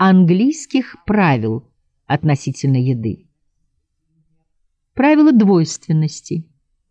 английских правил относительно еды. Правило двойственности.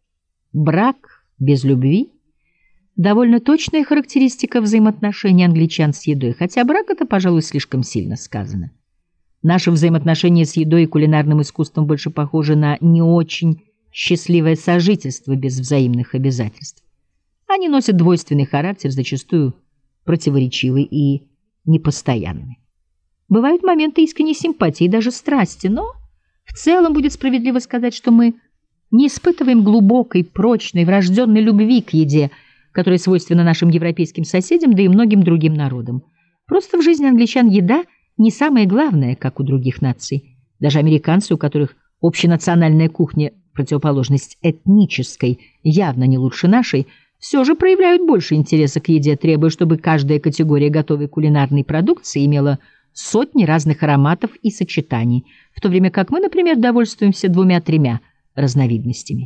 Брак без любви – довольно точная характеристика взаимоотношений англичан с едой, хотя брак – это, пожалуй, слишком сильно сказано. Наши взаимоотношения с едой и кулинарным искусством больше похожи на не очень счастливое сожительство без взаимных обязательств. Они носят двойственный характер, зачастую противоречивый и непостоянный. Бывают моменты искренней симпатии и даже страсти, но в целом будет справедливо сказать, что мы не испытываем глубокой, прочной, врожденной любви к еде, которая свойственна нашим европейским соседям, да и многим другим народам. Просто в жизни англичан еда не самое главное, как у других наций. Даже американцы, у которых общенациональная кухня, противоположность этнической, явно не лучше нашей, все же проявляют больше интереса к еде, требуя, чтобы каждая категория готовой кулинарной продукции имела сотни разных ароматов и сочетаний, в то время как мы, например, довольствуемся 2-3 разновидностями.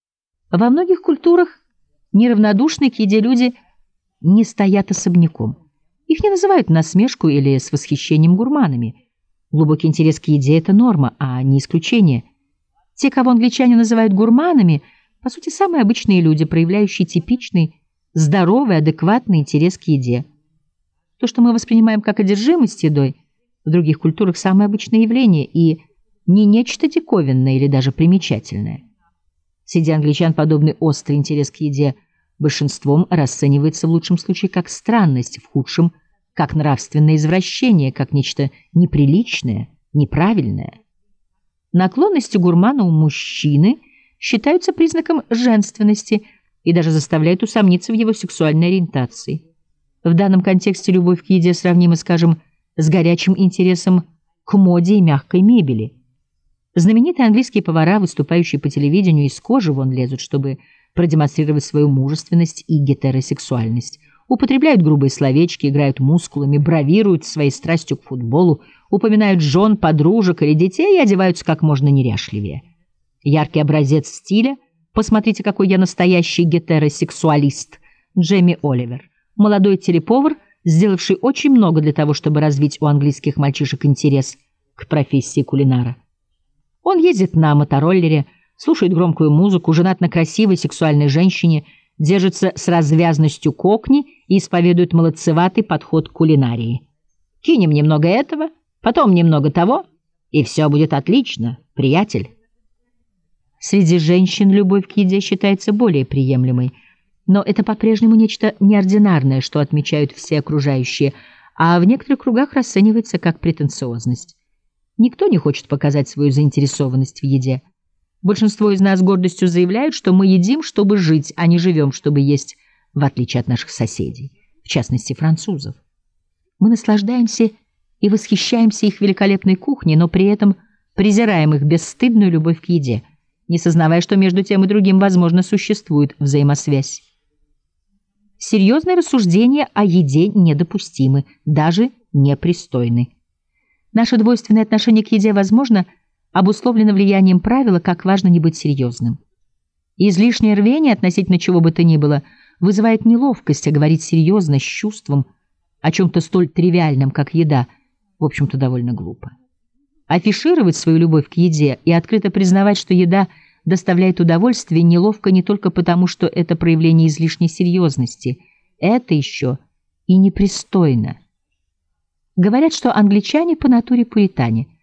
Во многих культурах неравнодушные к еде люди не стоят особняком. Их не называют насмешку или с восхищением гурманами. Глубокий интерес к еде – это норма, а не исключение. Те, кого англичане называют гурманами, по сути, самые обычные люди, проявляющие типичный, здоровый, адекватный интерес к еде. То, что мы воспринимаем как одержимость едой, в других культурах самое обычное явление и не нечто диковинное или даже примечательное. Среди англичан подобный острый интерес к еде большинством расценивается в лучшем случае как странность, в худшем – как нравственное извращение, как нечто неприличное, неправильное. Наклонности гурмана у мужчины считаются признаком женственности и даже заставляют усомниться в его сексуальной ориентации. В данном контексте любовь к еде сравнима, скажем, с горячим интересом к моде и мягкой мебели. Знаменитые английские повара, выступающие по телевидению, из кожи вон лезут, чтобы продемонстрировать свою мужественность и гетеросексуальность. Употребляют грубые словечки, играют мускулами, бравируют своей страстью к футболу, упоминают жен, подружек или детей и одеваются как можно неряшливее. Яркий образец стиля, посмотрите, какой я настоящий гетеросексуалист, Джейми Оливер, молодой телеповар, сделавший очень много для того, чтобы развить у английских мальчишек интерес к профессии кулинара. Он ездит на мотороллере, слушает громкую музыку, женат на красивой сексуальной женщине, держится с развязностью кокни и исповедует молодцеватый подход к кулинарии. Кинем немного этого, потом немного того, и все будет отлично, приятель. Среди женщин любовь к еде считается более приемлемой, но это по-прежнему нечто неординарное, что отмечают все окружающие, а в некоторых кругах расценивается как претенциозность. Никто не хочет показать свою заинтересованность в еде. Большинство из нас с гордостью заявляют, что мы едим, чтобы жить, а не живем, чтобы есть, в отличие от наших соседей, в частности, французов. Мы наслаждаемся и восхищаемся их великолепной кухней, но при этом презираем их бесстыдную любовь к еде, не сознавая, что между тем и другим, возможно, существует взаимосвязь. Серьезные рассуждения о еде недопустимы, даже непристойны. Наше двойственное отношение к еде, возможно, обусловлено влиянием правила, как важно не быть серьезным. Излишнее рвение относительно чего бы то ни было вызывает неловкость, а говорить серьезно, с чувством, о чем-то столь тривиальном, как еда, в общем-то, довольно глупо. Афишировать свою любовь к еде и открыто признавать, что еда доставляет удовольствие, неловко не только потому, что это проявление излишней серьезности. Это еще и непристойно. Говорят, что англичане по натуре пуритане.